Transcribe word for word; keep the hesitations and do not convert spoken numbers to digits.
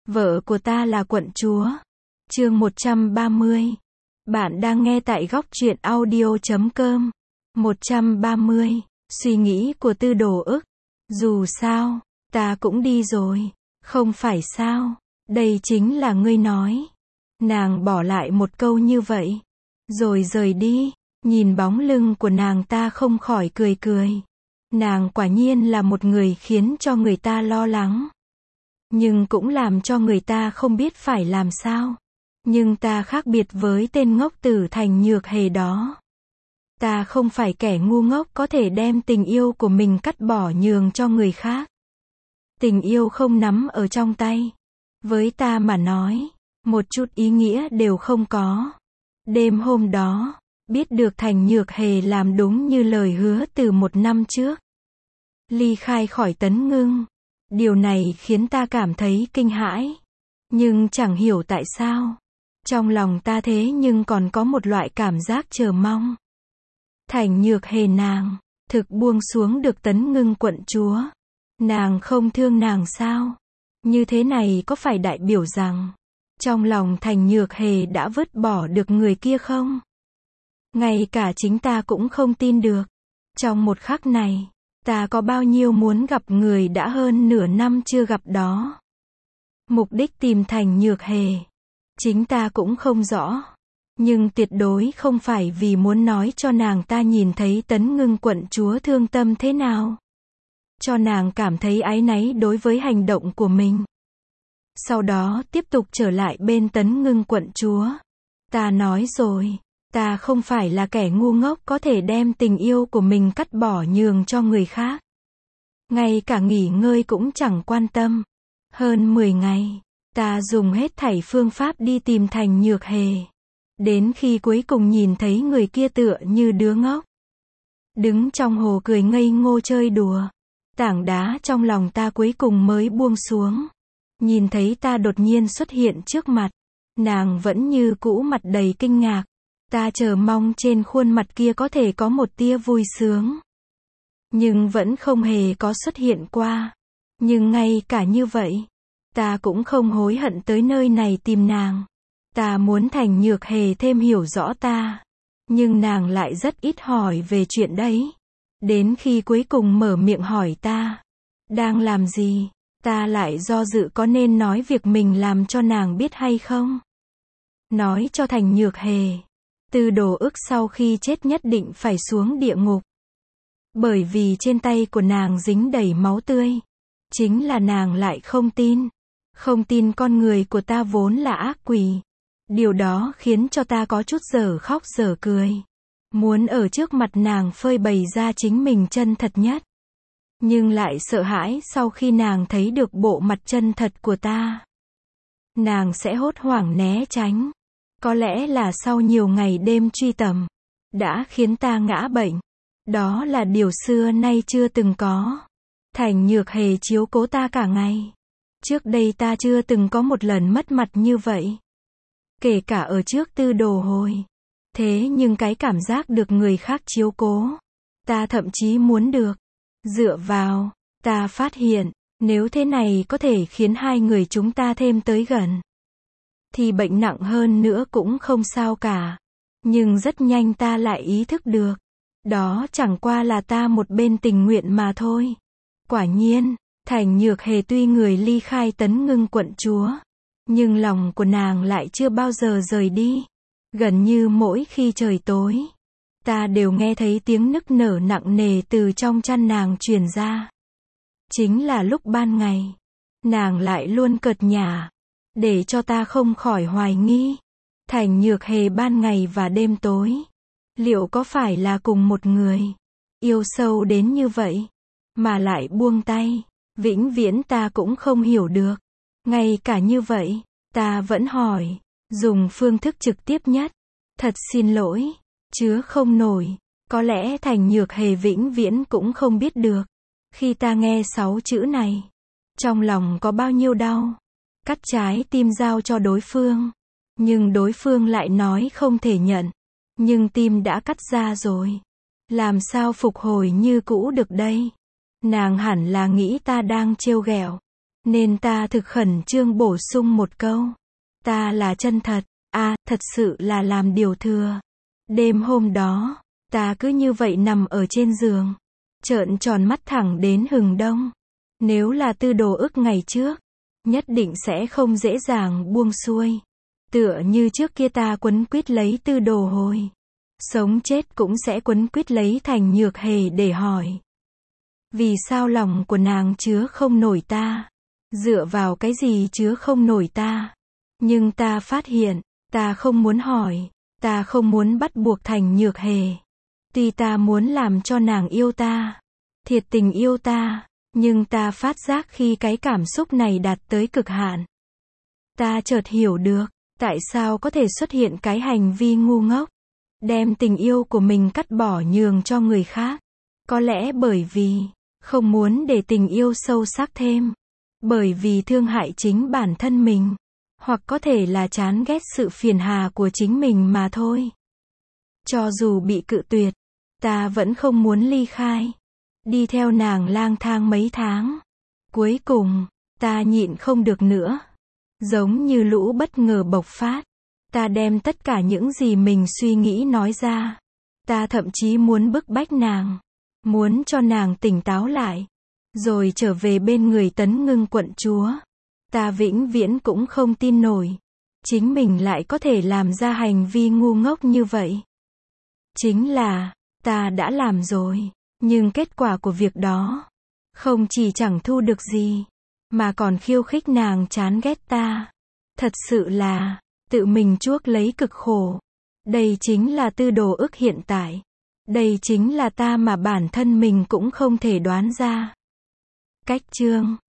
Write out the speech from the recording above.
Vợ của ta là quận chúa. Chương một trăm ba mươi. Bạn đang nghe tại góc truyện audio chấm com. một trăm ba mươi. Suy nghĩ của Tư Đồ Ức. Dù sao, ta cũng đi rồi. Không phải sao? Đây chính là ngươi nói. Nàng bỏ lại một câu như vậy. Rồi rời đi. Nhìn bóng lưng của nàng ta không khỏi cười cười. Nàng quả nhiên là một người khiến cho người ta lo lắng. Nhưng cũng làm cho người ta không biết phải làm sao. Nhưng ta khác biệt với tên ngốc tử Thành Nhược Hề đó. Ta không phải kẻ ngu ngốc có thể đem tình yêu của mình cắt bỏ nhường cho người khác. Tình yêu không nắm ở trong tay. Với ta mà nói, một chút ý nghĩa đều không có. Đêm hôm đó, biết được Thành Nhược Hề làm đúng như lời hứa từ một năm trước. Ly khai khỏi Tấn Ngưng. Điều này khiến ta cảm thấy kinh hãi. Nhưng chẳng hiểu tại sao. Trong lòng ta thế nhưng còn có một loại cảm giác chờ mong. Thành Nhược Hề nàng, thực buông xuống được Tấn Ngưng quận chúa. Nàng không thương nàng sao? Như thế này có phải đại biểu rằng, trong lòng Thành Nhược Hề đã vứt bỏ được người kia không? Ngay cả chính ta cũng không tin được. Trong một khắc này, ta có bao nhiêu muốn gặp người đã hơn nửa năm chưa gặp đó. Mục đích tìm Thành Nhược Hề, chính ta cũng không rõ. Nhưng tuyệt đối không phải vì muốn nói cho nàng ta nhìn thấy Tấn Ngưng quận chúa thương tâm thế nào. Cho nàng cảm thấy áy náy đối với hành động của mình. Sau đó tiếp tục trở lại bên Tấn Ngưng quận chúa. Ta nói rồi, ta không phải là kẻ ngu ngốc có thể đem tình yêu của mình cắt bỏ nhường cho người khác. Ngay cả nghỉ ngơi cũng chẳng quan tâm. Hơn mười ngày, ta dùng hết thảy phương pháp đi tìm Thành Nhược Hề. Đến khi cuối cùng nhìn thấy người kia tựa như đứa ngốc. Đứng trong hồ cười ngây ngô chơi đùa. Tảng đá trong lòng ta cuối cùng mới buông xuống. Nhìn thấy ta đột nhiên xuất hiện trước mặt. Nàng vẫn như cũ mặt đầy kinh ngạc. Ta chờ mong trên khuôn mặt kia có thể có một tia vui sướng. Nhưng vẫn không hề có xuất hiện qua. Nhưng ngay cả như vậy, ta cũng không hối hận tới nơi này tìm nàng. Ta muốn Thành Nhược Hề thêm hiểu rõ ta. Nhưng nàng lại rất ít hỏi về chuyện đấy. Đến khi cuối cùng mở miệng hỏi ta, đang làm gì? Ta lại do dự có nên nói việc mình làm cho nàng biết hay không? Nói cho Thành Nhược Hề. Tư Đồ Ức sau khi chết nhất định phải xuống địa ngục. Bởi vì trên tay của nàng dính đầy máu tươi. Chính là nàng lại không tin. Không tin con người của ta vốn là ác quỷ. Điều đó khiến cho ta có chút dở khóc dở cười. Muốn ở trước mặt nàng phơi bày ra chính mình chân thật nhất. Nhưng lại sợ hãi sau khi nàng thấy được bộ mặt chân thật của ta. Nàng sẽ hốt hoảng né tránh. Có lẽ là sau nhiều ngày đêm truy tầm, đã khiến ta ngã bệnh. Đó là điều xưa nay chưa từng có. Thành Nhược Hề chiếu cố ta cả ngày. Trước đây ta chưa từng có một lần mất mặt như vậy. Kể cả ở trước Tư Đồ hồi. Thế nhưng cái cảm giác được người khác chiếu cố, ta thậm chí muốn được. Dựa vào, ta phát hiện, nếu thế này có thể khiến hai người chúng ta thêm tới gần, thì bệnh nặng hơn nữa cũng không sao cả. Nhưng rất nhanh ta lại ý thức được, đó chẳng qua là ta một bên tình nguyện mà thôi. Quả nhiên, Thành Nhược Hề tuy người ly khai Tấn Ngưng quận chúa, nhưng lòng của nàng lại chưa bao giờ rời đi. Gần như mỗi khi trời tối, ta đều nghe thấy tiếng nức nở nặng nề từ trong chăn nàng truyền ra. Chính là lúc ban ngày, nàng lại luôn cợt nhả, để cho ta không khỏi hoài nghi. Thành Nhược Hề ban ngày và đêm tối, liệu có phải là cùng một người, yêu sâu đến như vậy, mà lại buông tay, vĩnh viễn ta cũng không hiểu được. Ngay cả như vậy, ta vẫn hỏi, dùng phương thức trực tiếp nhất. Thật xin lỗi, chứa không nổi. Có lẽ Thành Nhược Hề vĩnh viễn cũng không biết được. Khi ta nghe sáu chữ này, trong lòng có bao nhiêu đau. Cắt trái tim giao cho đối phương. Nhưng đối phương lại nói không thể nhận. Nhưng tim đã cắt ra rồi. Làm sao phục hồi như cũ được đây? Nàng hẳn là nghĩ ta đang trêu ghẹo. Nên ta thực khẩn trương bổ sung một câu. Ta là chân thật, à, thật sự là làm điều thừa. Đêm hôm đó, ta cứ như vậy nằm ở trên giường, trợn tròn mắt thẳng đến hừng đông. Nếu là Tư Đồ Ức ngày trước, nhất định sẽ không dễ dàng buông xuôi. Tựa như trước kia ta quấn quýt lấy Tư Đồ Hồi. Sống chết cũng sẽ quấn quýt lấy Thành Nhược Hề để hỏi. Vì sao lòng của nàng chứa không nổi ta? Dựa vào cái gì chứa không nổi ta? Nhưng ta phát hiện, ta không muốn hỏi, ta không muốn bắt buộc Thành Nhược Hề. Tuy ta muốn làm cho nàng yêu ta, thiệt tình yêu ta, nhưng ta phát giác khi cái cảm xúc này đạt tới cực hạn. Ta chợt hiểu được, tại sao có thể xuất hiện cái hành vi ngu ngốc, đem tình yêu của mình cắt bỏ nhường cho người khác. Có lẽ bởi vì, không muốn để tình yêu sâu sắc thêm. Bởi vì thương hại chính bản thân mình. Hoặc có thể là chán ghét sự phiền hà của chính mình mà thôi. Cho dù bị cự tuyệt, ta vẫn không muốn ly khai. Đi theo nàng lang thang mấy tháng. Cuối cùng, ta nhịn không được nữa. Giống như lũ bất ngờ bộc phát. Ta đem tất cả những gì mình suy nghĩ nói ra. Ta thậm chí muốn bức bách nàng. Muốn cho nàng tỉnh táo lại. Rồi trở về bên người Tấn Ngưng quận chúa. Ta vĩnh viễn cũng không tin nổi. Chính mình lại có thể làm ra hành vi ngu ngốc như vậy. Chính là, ta đã làm rồi. Nhưng kết quả của việc đó, không chỉ chẳng thu được gì, mà còn khiêu khích nàng chán ghét ta. Thật sự là, tự mình chuốc lấy cực khổ. Đây chính là Tư Đồ Ức hiện tại. Đây chính là ta mà bản thân mình cũng không thể đoán ra. Cách chương